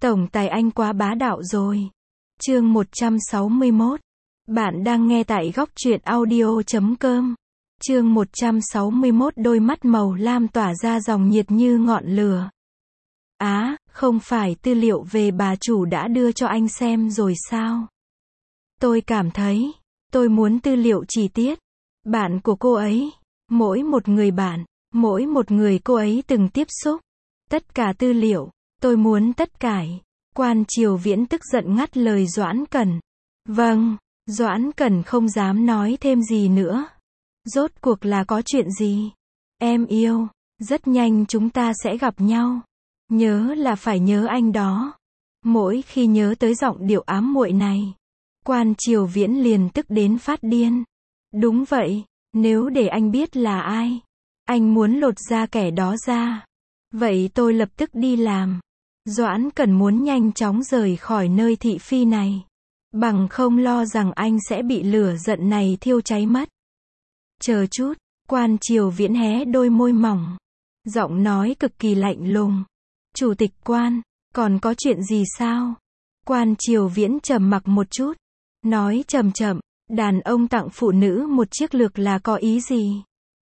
Tổng tài anh quá bá đạo rồi. Chương 161. Bạn đang nghe tại góc truyện audio.com. Chương 161, đôi mắt màu lam tỏa ra dòng nhiệt như ngọn lửa. Không phải tư liệu về bà chủ đã đưa cho anh xem rồi sao? Tôi cảm thấy, tôi muốn tư liệu chi tiết. Bạn của cô ấy, mỗi một người bạn, mỗi một người cô ấy từng tiếp xúc. Tất cả tư liệu, tôi muốn tất cả. Quan Triều Viễn tức giận ngắt lời Doãn Cẩn. Vâng, Doãn Cẩn không dám nói thêm gì nữa. Rốt cuộc là có chuyện gì? Em yêu, rất nhanh chúng ta sẽ gặp nhau. Nhớ là phải nhớ anh đó. Mỗi khi nhớ tới giọng điệu ám muội này, Quan Triều Viễn liền tức đến phát điên. Đúng vậy, nếu để anh biết là ai, anh muốn lột da kẻ đó ra. Vậy tôi lập tức đi làm. Doãn Cẩn muốn nhanh chóng rời khỏi nơi thị phi này, bằng không lo rằng anh sẽ bị lửa giận này thiêu cháy mất. Chờ chút, Quan Triều Viễn hé đôi môi mỏng, giọng nói cực kỳ lạnh lùng. Chủ tịch Quan, còn có chuyện gì sao? Quan Triều Viễn trầm mặc một chút, nói chậm chậm, đàn ông tặng phụ nữ một chiếc lược là có ý gì?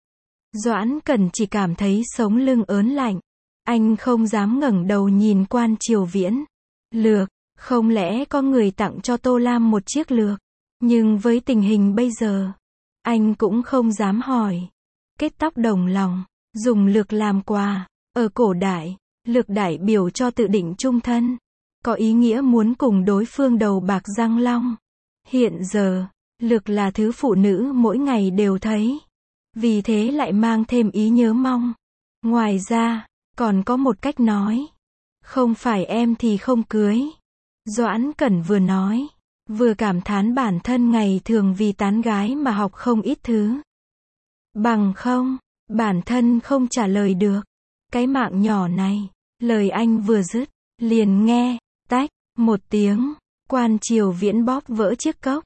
Doãn Cẩn chỉ cảm thấy sống lưng ớn lạnh. Anh không dám ngẩng đầu nhìn Quan Triều Viễn. Lược, không lẽ có người tặng cho Tô Lam một chiếc lược? Nhưng với tình hình bây giờ, anh cũng không dám hỏi. Kết tóc đồng lòng, dùng lược làm quà. Ở cổ đại, lược đại biểu cho tự định chung thân, có ý nghĩa muốn cùng đối phương đầu bạc răng long. Hiện giờ, lược là thứ phụ nữ mỗi ngày đều thấy, vì thế lại mang thêm ý nhớ mong. Ngoài ra, còn có một cách nói. Không phải em thì không cưới. Doãn Cẩn vừa nói, vừa cảm thán bản thân ngày thường vì tán gái mà học không ít thứ. Bằng không, bản thân không trả lời được. Cái mạng nhỏ này, lời anh vừa dứt, liền nghe, tách, một tiếng, Quan Triều Viễn bóp vỡ chiếc cốc.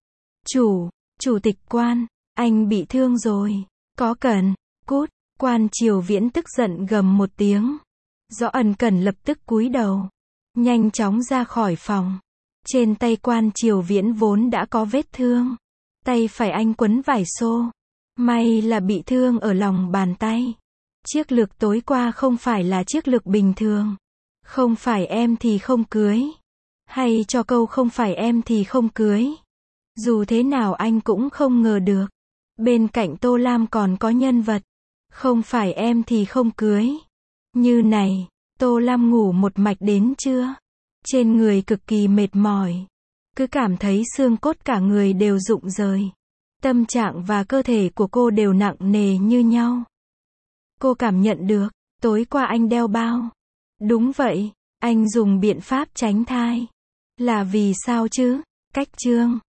Chủ tịch Quan, anh bị thương rồi. Có cần, cút. Quan Triều Viễn tức giận gầm một tiếng. Doãn Cẩn lập tức cúi đầu, nhanh chóng ra khỏi phòng. Trên tay Quan Triều Viễn vốn đã có vết thương. Tay phải anh quấn vải xô. May là bị thương ở lòng bàn tay. Chiếc lược tối qua không phải là chiếc lược bình thường. Không phải em thì không cưới. Hay cho câu không phải em thì không cưới. Dù thế nào anh cũng không ngờ được. Bên cạnh Tô Lam còn có nhân vật. Không phải em thì không cưới. Như này, Tô Lam ngủ một mạch đến trưa. Trên người cực kỳ mệt mỏi. Cứ cảm thấy xương cốt cả người đều rụng rời. Tâm trạng và cơ thể của cô đều nặng nề như nhau. Cô cảm nhận được, tối qua anh đeo bao. Đúng vậy, anh dùng biện pháp tránh thai. Là vì sao chứ? Cách chương